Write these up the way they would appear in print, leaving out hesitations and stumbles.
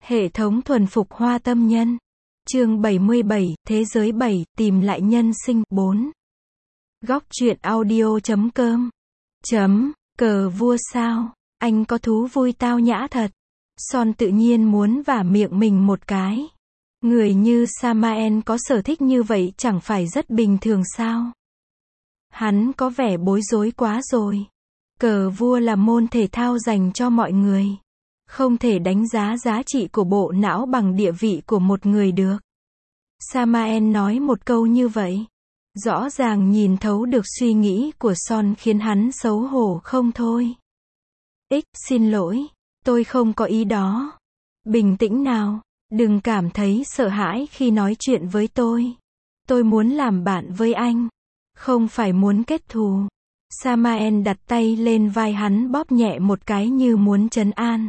Hệ thống thuần phục hoa tâm nhân. Chương 77, Thế giới 7, tìm lại nhân sinh. 4. Góc truyện audio.com. Cờ vua sao? Anh có thú vui tao nhã thật. Son tự nhiên muốn vả miệng mình một cái. Người như Samael có sở thích như vậy chẳng phải rất bình thường sao? Hắn có vẻ bối rối quá rồi. Cờ vua là môn thể thao dành cho mọi người. Không thể đánh giá giá trị của bộ não bằng địa vị của một người được. Samael nói một câu như vậy. Rõ ràng nhìn thấu được suy nghĩ của Son khiến hắn xấu hổ không thôi. Xin lỗi, tôi không có ý đó. Bình tĩnh nào, đừng cảm thấy sợ hãi khi nói chuyện với tôi. Tôi muốn làm bạn với anh, không phải muốn kết thù. Samael đặt tay lên vai hắn bóp nhẹ một cái như muốn trấn an.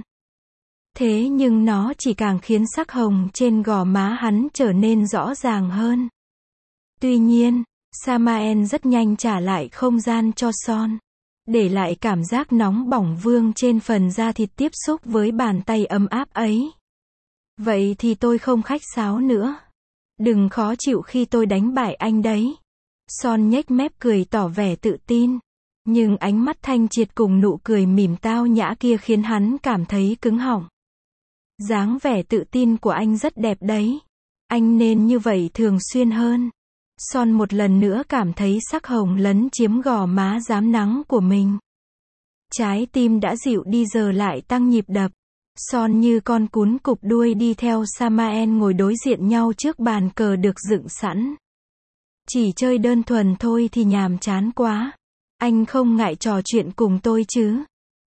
Thế nhưng nó chỉ càng khiến sắc hồng trên gò má hắn trở nên rõ ràng hơn. Tuy nhiên, Samael rất nhanh trả lại không gian cho Son, để lại cảm giác nóng bỏng vương trên phần da thịt tiếp xúc với bàn tay ấm áp ấy. Vậy thì tôi không khách sáo nữa. Đừng khó chịu khi tôi đánh bại anh đấy. Son nhếch mép cười tỏ vẻ tự tin. Nhưng ánh mắt thanh triệt cùng nụ cười mỉm tao nhã kia khiến hắn cảm thấy cứng họng. Dáng vẻ tự tin của anh rất đẹp đấy. Anh nên như vậy thường xuyên hơn. Son một lần nữa cảm thấy sắc hồng lấn chiếm gò má rám nắng của mình. Trái tim đã dịu đi giờ lại tăng nhịp đập. Son như con cún cụp đuôi đi theo Samael ngồi đối diện nhau trước bàn cờ được dựng sẵn. Chỉ chơi đơn thuần thôi thì nhàm chán quá. Anh không ngại trò chuyện cùng tôi chứ?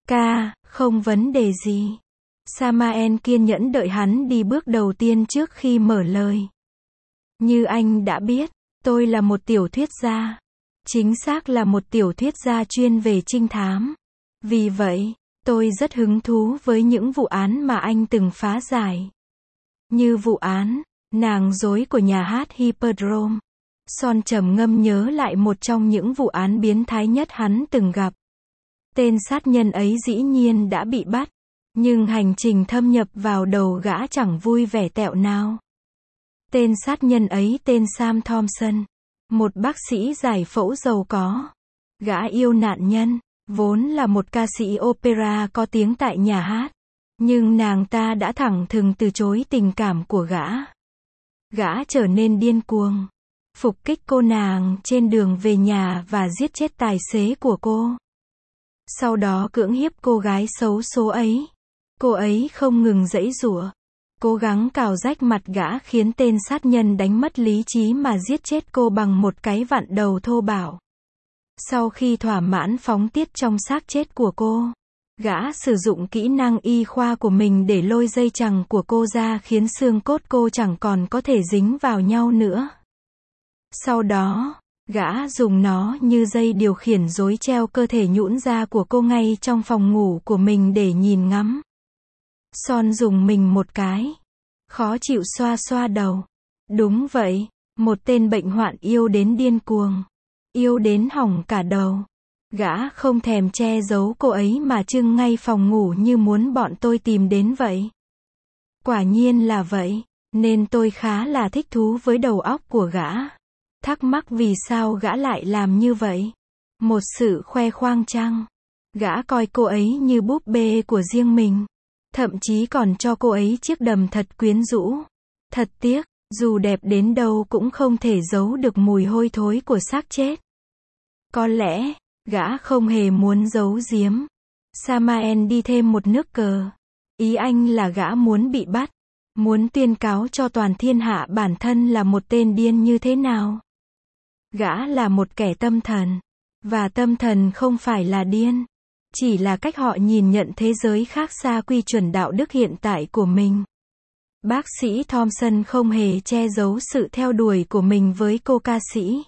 Không vấn đề gì. Samael kiên nhẫn đợi hắn đi bước đầu tiên trước khi mở lời. Như anh đã biết, tôi là một tiểu thuyết gia. Chính xác là một tiểu thuyết gia chuyên về trinh thám. Vì vậy, tôi rất hứng thú với những vụ án mà anh từng phá giải. Như vụ án, nàng dối của nhà hát Hippodrome. Son trầm ngâm nhớ lại một trong những vụ án biến thái nhất hắn từng gặp. Tên sát nhân ấy dĩ nhiên đã bị bắt. Nhưng hành trình thâm nhập vào đầu gã chẳng vui vẻ tẹo nào. Tên sát nhân ấy tên Sam Thompson. Một bác sĩ giải phẫu giàu có. Gã yêu nạn nhân, vốn là một ca sĩ opera có tiếng tại nhà hát. Nhưng nàng ta đã thẳng thừng từ chối tình cảm của gã. Gã trở nên điên cuồng. Phục kích cô nàng trên đường về nhà và giết chết tài xế của cô. Sau đó cưỡng hiếp cô gái xấu số ấy. Cô ấy không ngừng giãy giụa, cố gắng cào rách mặt gã khiến tên sát nhân đánh mất lý trí mà giết chết cô bằng một cái vặn đầu thô bạo. Sau khi thỏa mãn phóng tiết trong xác chết của cô, gã sử dụng kỹ năng y khoa của mình để lôi dây chằng của cô ra khiến xương cốt cô chẳng còn có thể dính vào nhau nữa. Sau đó, gã dùng nó như dây điều khiển rối treo cơ thể nhũn ra của cô ngay trong phòng ngủ của mình để nhìn ngắm. Son dùng mình một cái. Khó chịu xoa xoa đầu. Đúng vậy, một tên bệnh hoạn yêu đến điên cuồng. Yêu đến hỏng cả đầu. Gã không thèm che giấu cô ấy mà trưng ngay phòng ngủ như muốn bọn tôi tìm đến vậy. Quả nhiên là vậy, nên tôi khá là thích thú với đầu óc của gã. Thắc mắc vì sao gã lại làm như vậy. Một sự khoe khoang chăng? Gã coi cô ấy như búp bê của riêng mình. Thậm chí còn cho cô ấy chiếc đầm thật quyến rũ. Thật tiếc, dù đẹp đến đâu cũng không thể giấu được mùi hôi thối của xác chết. Có lẽ, gã không hề muốn giấu giếm. Samael đi thêm một nước cờ. Ý anh là gã muốn bị bắt. Muốn tuyên cáo cho toàn thiên hạ bản thân là một tên điên như thế nào. Gã là một kẻ tâm thần. Và tâm thần không phải là điên. Chỉ là cách họ nhìn nhận thế giới khác xa quy chuẩn đạo đức hiện tại của mình. Bác sĩ Thompson không hề che giấu sự theo đuổi của mình với cô ca sĩ.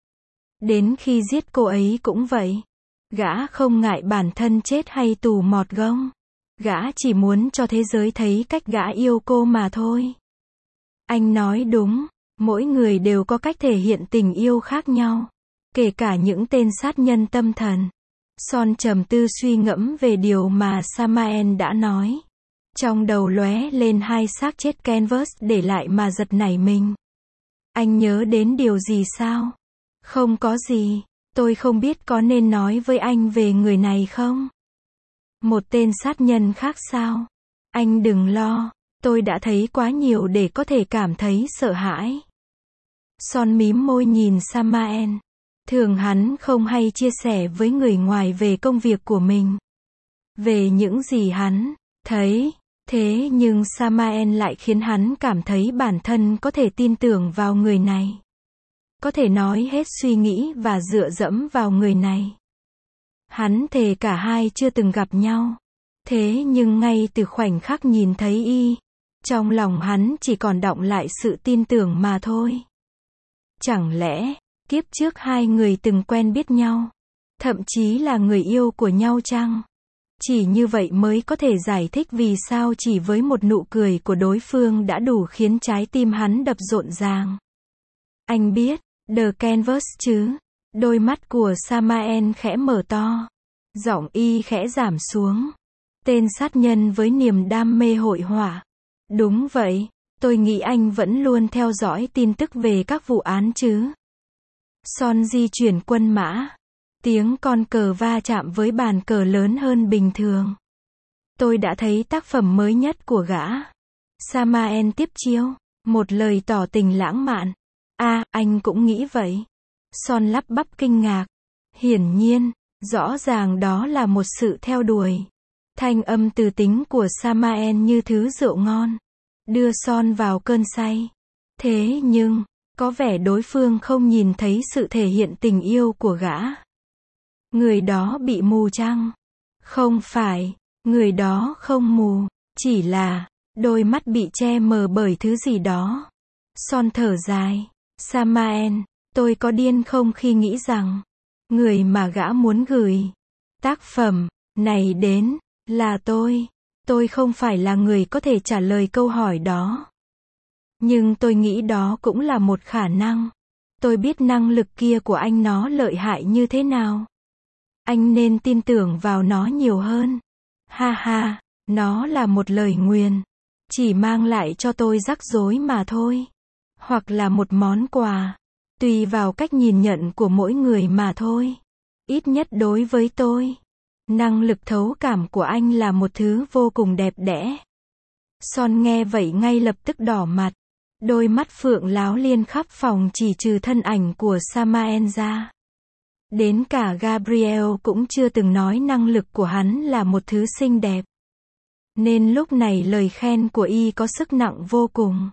Đến khi giết cô ấy cũng vậy. Gã không ngại bản thân chết hay tù mọt gông. Gã chỉ muốn cho thế giới thấy cách gã yêu cô mà thôi. Anh nói đúng, mỗi người đều có cách thể hiện tình yêu khác nhau. Kể cả những tên sát nhân tâm thần. Son trầm tư suy ngẫm về điều mà Samael đã nói. Trong đầu lóe lên hai xác chết Canvas để lại mà giật nảy mình. Anh nhớ đến điều gì sao? Không có gì, tôi không biết có nên nói với anh về người này không? Một tên sát nhân khác sao? Anh đừng lo, tôi đã thấy quá nhiều để có thể cảm thấy sợ hãi. Son mím môi nhìn Samael. Thường hắn không hay chia sẻ với người ngoài về công việc của mình. Về những gì hắn thấy. Thế nhưng Samael lại khiến hắn cảm thấy bản thân có thể tin tưởng vào người này. Có thể nói hết suy nghĩ và dựa dẫm vào người này. Hắn thề cả hai chưa từng gặp nhau. Thế nhưng ngay từ khoảnh khắc nhìn thấy y, trong lòng hắn chỉ còn đọng lại sự tin tưởng mà thôi. Chẳng lẽ, kiếp trước hai người từng quen biết nhau, thậm chí là người yêu của nhau chăng? Chỉ như vậy mới có thể giải thích vì sao chỉ với một nụ cười của đối phương đã đủ khiến trái tim hắn đập rộn ràng. Anh biết, The Canvas chứ? Đôi mắt của Samael khẽ mở to. Giọng y khẽ giảm xuống. Tên sát nhân với niềm đam mê hội họa. Đúng vậy, tôi nghĩ anh vẫn luôn theo dõi tin tức về các vụ án chứ. Son di chuyển quân mã. Tiếng con cờ va chạm với bàn cờ lớn hơn bình thường. Tôi đã thấy tác phẩm mới nhất của gã. Samael tiếp chiêu. Một lời tỏ tình lãng mạn. Anh cũng nghĩ vậy. Son lắp bắp kinh ngạc. Hiển nhiên, rõ ràng đó là một sự theo đuổi. Thanh âm từ tính của Samael như thứ rượu ngon. Đưa Son vào cơn say. Thế nhưng, có vẻ đối phương không nhìn thấy sự thể hiện tình yêu của gã. Người đó bị mù chăng? Không phải, người đó không mù, chỉ là đôi mắt bị che mờ bởi thứ gì đó. Son thở dài. Samael, tôi có điên không khi nghĩ rằng người mà gã muốn gửi tác phẩm này đến là tôi. Tôi không phải là người có thể trả lời câu hỏi đó. Nhưng tôi nghĩ đó cũng là một khả năng. Tôi biết năng lực kia của anh nó lợi hại như thế nào. Anh nên tin tưởng vào nó nhiều hơn. Ha ha, nó là một lời nguyền. Chỉ mang lại cho tôi rắc rối mà thôi. Hoặc là một món quà. Tùy vào cách nhìn nhận của mỗi người mà thôi. Ít nhất đối với tôi. Năng lực thấu cảm của anh là một thứ vô cùng đẹp đẽ. Son nghe vậy ngay lập tức đỏ mặt. Đôi mắt phượng láo liên khắp phòng chỉ trừ thân ảnh của Samael ra. Đến cả Gabriel cũng chưa từng nói năng lực của hắn là một thứ xinh đẹp. Nên lúc này lời khen của y có sức nặng vô cùng.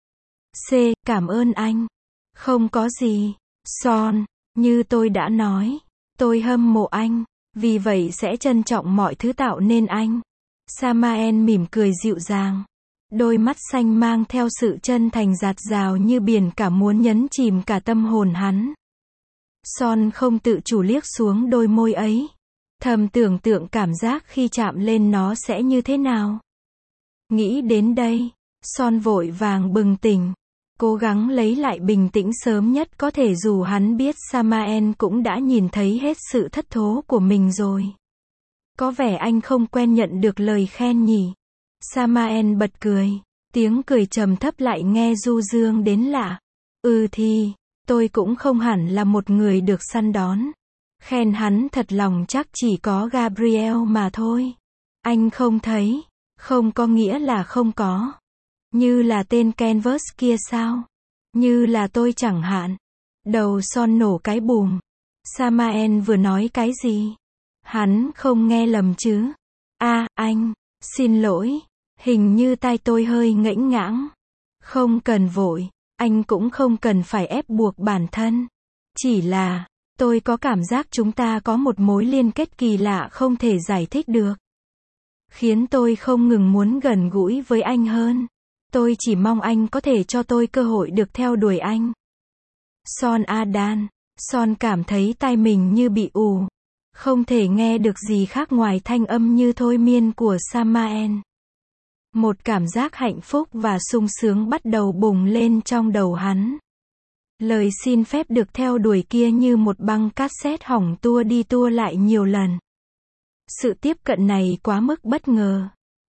Cảm ơn anh. Không có gì. Son, như tôi đã nói, tôi hâm mộ anh, vì vậy sẽ trân trọng mọi thứ tạo nên anh. Samael mỉm cười dịu dàng. Đôi mắt xanh mang theo sự chân thành dạt dào như biển cả muốn nhấn chìm cả tâm hồn hắn. Son không tự chủ liếc xuống đôi môi ấy. Thầm tưởng tượng cảm giác khi chạm lên nó sẽ như thế nào. Nghĩ đến đây, Son vội vàng bừng tỉnh. Cố gắng lấy lại bình tĩnh sớm nhất có thể dù hắn biết Samael cũng đã nhìn thấy hết sự thất thố của mình rồi. Có vẻ anh không quen nhận được lời khen nhỉ. Samael bật cười. Tiếng cười trầm thấp lại nghe du dương đến lạ. Thì, tôi cũng không hẳn là một người được săn đón. Khen hắn thật lòng chắc chỉ có Gabriel mà thôi. Anh không thấy. Không có nghĩa là không có. Như là tên Canvas kia sao? Như là tôi chẳng hạn. Đầu Son nổ cái bùm. Samael vừa nói cái gì? Hắn không nghe lầm chứ? Anh, xin lỗi. Hình như tai tôi hơi ngẫnh ngãng. Không cần vội. Anh cũng không cần phải ép buộc bản thân. Chỉ là, tôi có cảm giác chúng ta có một mối liên kết kỳ lạ không thể giải thích được. Khiến tôi không ngừng muốn gần gũi với anh hơn. Tôi chỉ mong anh có thể cho tôi cơ hội được theo đuổi anh. Son Adan. Son cảm thấy tai mình như bị ù. Không thể nghe được gì khác ngoài thanh âm như thôi miên của Samael. Một cảm giác hạnh phúc và sung sướng bắt đầu bùng lên trong đầu hắn. Lời xin phép được theo đuổi kia như một băng cassette hỏng tua đi tua lại nhiều lần. Sự tiếp cận này quá mức bất ngờ.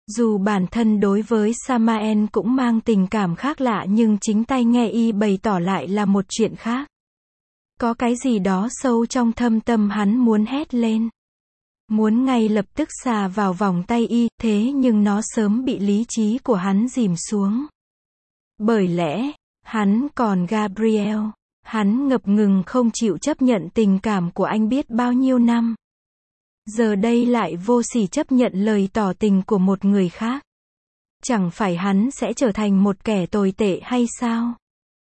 Dù bản thân đối với Samael cũng mang tình cảm khác lạ nhưng chính tay nghe y bày tỏ lại là một chuyện khác. Có cái gì đó sâu trong thâm tâm hắn muốn hét lên. Muốn ngay lập tức xà vào vòng tay y, thế nhưng nó sớm bị lý trí của hắn dìm xuống. Bởi lẽ, hắn còn Gabriel. Hắn ngập ngừng không chịu chấp nhận tình cảm của anh biết bao nhiêu năm. Giờ đây lại vô sỉ chấp nhận lời tỏ tình của một người khác. Chẳng phải hắn sẽ trở thành một kẻ tồi tệ hay sao?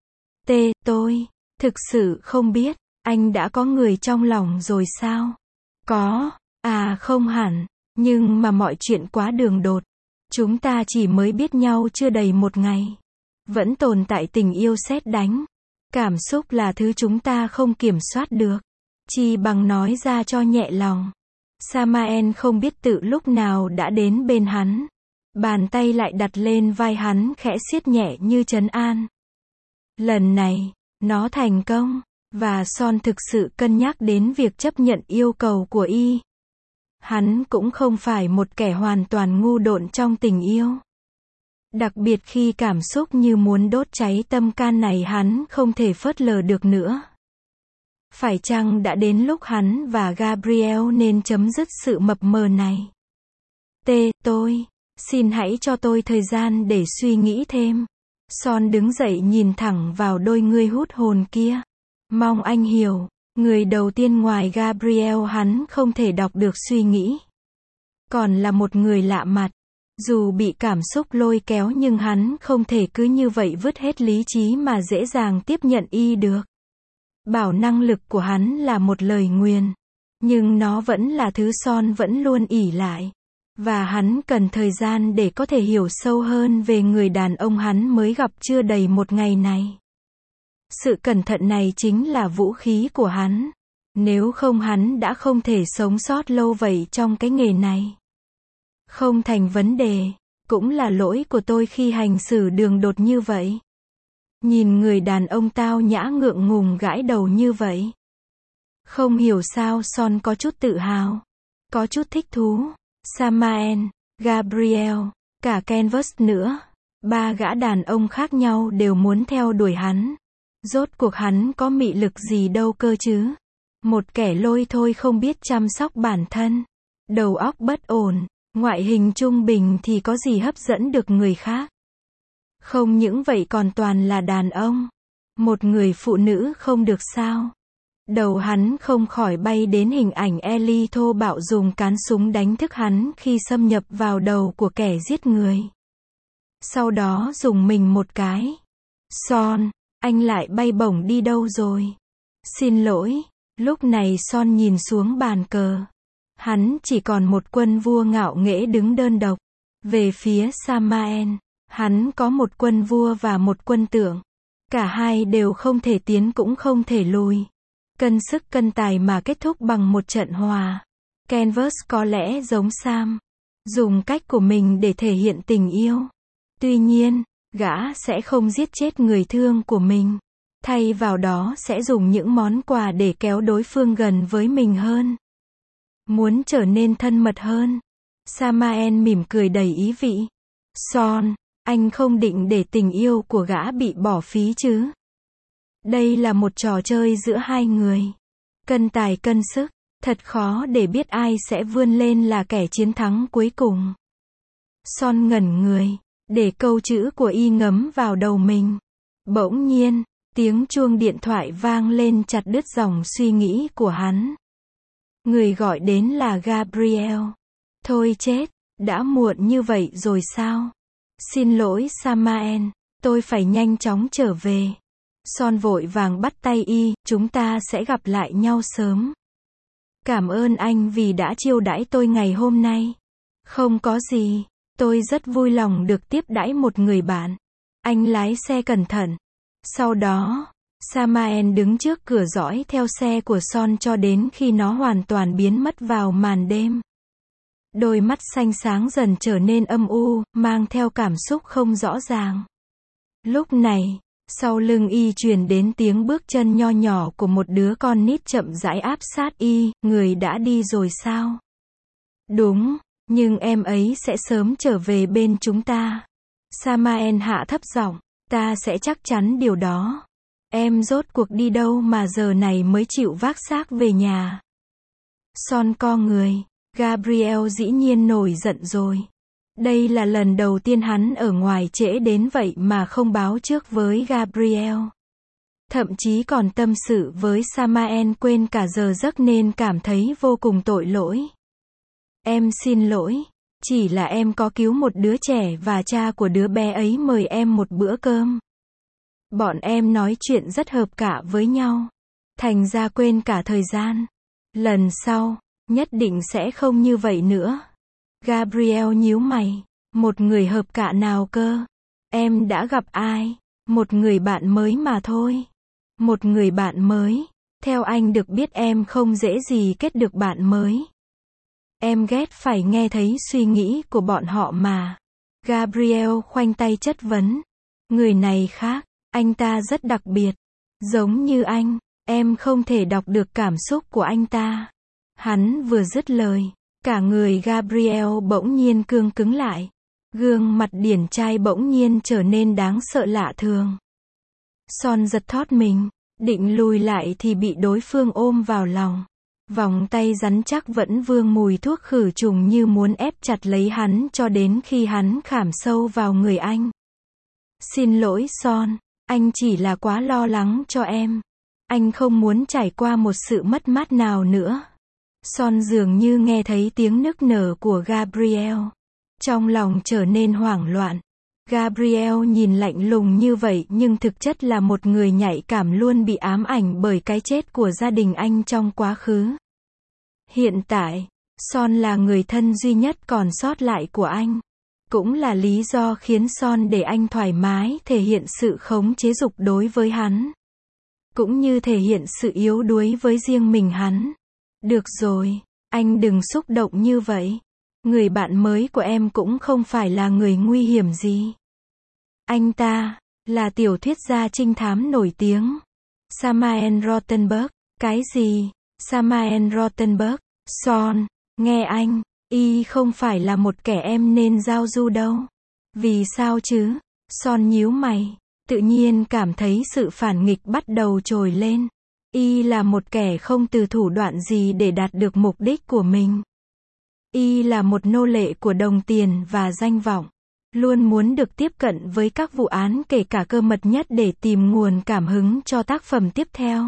Tôi thực sự không biết, anh đã có người trong lòng rồi sao? Có, không hẳn, nhưng mà mọi chuyện quá đường đột. Chúng ta chỉ mới biết nhau chưa đầy một ngày. Vẫn tồn tại tình yêu sét đánh. Cảm xúc là thứ chúng ta không kiểm soát được. Chi bằng nói ra cho nhẹ lòng. Samael không biết tự lúc nào đã đến bên hắn. Bàn tay lại đặt lên vai hắn khẽ siết nhẹ như trấn an. Lần này, nó thành công, và Son thực sự cân nhắc đến việc chấp nhận yêu cầu của y. Hắn cũng không phải một kẻ hoàn toàn ngu độn trong tình yêu. Đặc biệt khi cảm xúc như muốn đốt cháy tâm can này hắn không thể phớt lờ được nữa. Phải chăng đã đến lúc hắn và Gabriel nên chấm dứt sự mập mờ này? Tôi, xin hãy cho tôi thời gian để suy nghĩ thêm. Son đứng dậy nhìn thẳng vào đôi ngươi hút hồn kia. Mong anh hiểu, người đầu tiên ngoài Gabriel hắn không thể đọc được suy nghĩ. Còn là một người lạ mặt. Dù bị cảm xúc lôi kéo nhưng hắn không thể cứ như vậy vứt hết lý trí mà dễ dàng tiếp nhận y được. Bảo năng lực của hắn là một lời nguyền. Nhưng nó vẫn là thứ Son vẫn luôn ỷ lại. Và hắn cần thời gian để có thể hiểu sâu hơn về người đàn ông hắn mới gặp chưa đầy một ngày này. Sự cẩn thận này chính là vũ khí của hắn. Nếu không hắn đã không thể sống sót lâu vậy trong cái nghề này. Không thành vấn đề, cũng là lỗi của tôi khi hành xử đường đột như vậy. Nhìn người đàn ông tao nhã ngượng ngùng gãi đầu như vậy. Không hiểu sao Son có chút tự hào, có chút thích thú. Samael, Gabriel, cả Canvas nữa. 3 gã đàn ông khác nhau đều muốn theo đuổi hắn. Rốt cuộc hắn có mị lực gì đâu cơ chứ? Một kẻ lôi thôi không biết chăm sóc bản thân. Đầu óc bất ổn. Ngoại hình trung bình thì có gì hấp dẫn được người khác. Không những vậy còn toàn là đàn ông. Một người phụ nữ không được sao? Đầu hắn không khỏi bay đến hình ảnh Ellie thô bạo dùng cán súng đánh thức hắn khi xâm nhập vào đầu của kẻ giết người. Sau đó dùng mình một cái. Son, anh lại bay bổng đi đâu rồi? Xin lỗi. Lúc này Son nhìn xuống bàn cờ. Hắn chỉ còn một quân vua ngạo nghễ đứng đơn độc. Về phía Samael, hắn có một quân vua và một quân tượng. Cả hai đều không thể tiến cũng không thể lùi. Cân sức cân tài mà kết thúc bằng một trận hòa. Canvas có lẽ giống Sam, dùng cách của mình để thể hiện tình yêu. Tuy nhiên, gã sẽ không giết chết người thương của mình. Thay vào đó sẽ dùng những món quà để kéo đối phương gần với mình hơn. Muốn trở nên thân mật hơn. Samael mỉm cười đầy ý vị. Son, anh không định để tình yêu của gã bị bỏ phí chứ? Đây là một trò chơi giữa hai người. Cân tài cân sức, thật khó để biết ai sẽ vươn lên là kẻ chiến thắng cuối cùng. Son ngẩn người, để câu chữ của y ngấm vào đầu mình. Bỗng nhiên, tiếng chuông điện thoại vang lên chặt đứt dòng suy nghĩ của hắn. Người gọi đến là Gabriel. Thôi chết, đã muộn như vậy rồi sao? Xin lỗi Samael, tôi phải nhanh chóng trở về. Son vội vàng bắt tay y, chúng ta sẽ gặp lại nhau sớm. Cảm ơn anh vì đã chiêu đãi tôi ngày hôm nay. Không có gì, tôi rất vui lòng được tiếp đãi một người bạn. Anh lái xe cẩn thận. Sau đó, Samael đứng trước cửa dõi theo xe của Son cho đến khi nó hoàn toàn biến mất vào màn đêm. Đôi mắt xanh sáng dần trở nên âm u, mang theo cảm xúc không rõ ràng. Lúc này, sau lưng y truyền đến tiếng bước chân nho nhỏ của một đứa con nít chậm rãi áp sát y, người đã đi rồi sao? Đúng, Nhưng em ấy sẽ sớm trở về bên chúng ta. Samael hạ thấp giọng, ta sẽ chắc chắn điều đó. Em rốt cuộc đi đâu mà giờ này mới chịu vác xác về nhà? Son co người. Gabriel dĩ nhiên nổi giận rồi. Đây là lần đầu tiên hắn ở ngoài trễ đến vậy mà không báo trước với Gabriel. Thậm chí còn tâm sự với Samael quên cả giờ giấc nên cảm thấy vô cùng tội lỗi. Em xin lỗi. Chỉ là em có cứu một đứa trẻ và cha của đứa bé ấy mời em một bữa cơm. Bọn em nói chuyện rất hợp cả với nhau. Thành ra quên cả thời gian. Lần sau, nhất định sẽ không như vậy nữa. Gabriel nhíu mày. Một người hợp cả nào cơ? Em đã gặp ai? Một người bạn mới mà thôi. Một người bạn mới. Theo anh được biết em không dễ gì kết được bạn mới. Em ghét phải nghe thấy suy nghĩ của bọn họ mà. Gabriel khoanh tay chất vấn. Người này khác, anh ta rất đặc biệt. Giống như anh, em không thể đọc được cảm xúc của anh ta. Hắn vừa dứt lời, cả người Gabriel bỗng nhiên cương cứng lại. Gương mặt điển trai bỗng nhiên trở nên đáng sợ lạ thường. Son giật thót mình, định lùi lại thì bị đối phương ôm vào lòng. Vòng tay rắn chắc vẫn vương mùi thuốc khử trùng như muốn ép chặt lấy hắn cho đến khi hắn khảm sâu vào người anh. Xin lỗi Son, anh chỉ là quá lo lắng cho em. Anh không muốn trải qua một sự mất mát nào nữa. Son dường như nghe thấy tiếng nức nở của Gabriel. Trong lòng trở nên hoảng loạn. Gabriel nhìn lạnh lùng như vậy nhưng thực chất là một người nhạy cảm luôn bị ám ảnh bởi cái chết của gia đình anh trong quá khứ. Hiện tại, Son là người thân duy nhất còn sót lại của anh. Cũng là lý do khiến Son để anh thoải mái thể hiện sự khống chế dục đối với hắn. Cũng như thể hiện sự yếu đuối với riêng mình hắn. Được rồi, anh đừng xúc động như vậy. Người bạn mới của em cũng không phải là người nguy hiểm gì. Anh ta là tiểu thuyết gia trinh thám nổi tiếng. Samael Rothenberg. Cái gì? Samael Rothenberg. Son, nghe anh, y không phải là một kẻ em nên giao du đâu. Vì sao chứ? Son nhíu mày, tự nhiên cảm thấy sự phản nghịch bắt đầu trồi lên. Y là một kẻ không từ thủ đoạn gì để đạt được mục đích của mình. Y là một nô lệ của đồng tiền và danh vọng. Luôn muốn được tiếp cận với các vụ án kể cả cơ mật nhất để tìm nguồn cảm hứng cho tác phẩm tiếp theo.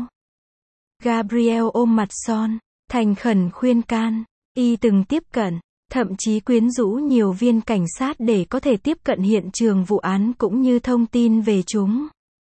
Gabriel ôm mặt Son, thành khẩn khuyên can. Y từng tiếp cận, thậm chí quyến rũ nhiều viên cảnh sát để có thể tiếp cận hiện trường vụ án cũng như thông tin về chúng.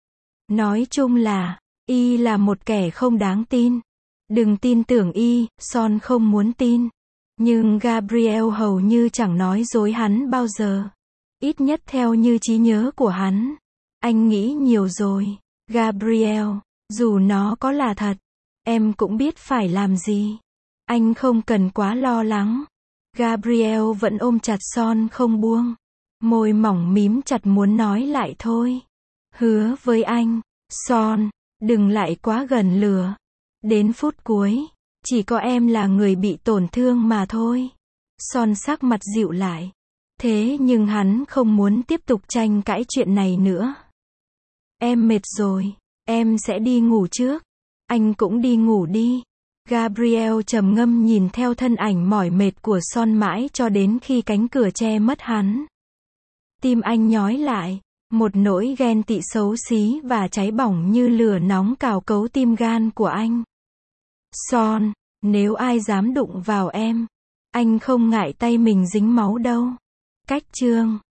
Nói chung là, Y là một kẻ không đáng tin. Đừng tin tưởng Y, Son không muốn tin. Nhưng Gabriel hầu như chẳng nói dối hắn bao giờ. Ít nhất theo như trí nhớ của hắn. Anh nghĩ nhiều rồi. Gabriel, dù nó có là thật, em cũng biết phải làm gì. Anh không cần quá lo lắng. Gabriel vẫn ôm chặt Son không buông. Môi mỏng mím chặt muốn nói lại thôi. Hứa với anh, Son, đừng lại quá gần lửa. Đến phút cuối, chỉ có em là người bị tổn thương mà thôi. Son sắc mặt dịu lại. Thế nhưng hắn không muốn tiếp tục tranh cãi chuyện này nữa. Em mệt rồi, em sẽ đi ngủ trước. Anh cũng đi ngủ đi. Gabriel trầm ngâm nhìn theo thân ảnh mỏi mệt của Son mãi cho đến khi cánh cửa che mất hắn. Tim anh nhói lại, một nỗi ghen tị xấu xí và cháy bỏng như lửa nóng cào cấu tim gan của anh. Son, nếu ai dám đụng vào em, anh không ngại tay mình dính máu đâu. Cách chương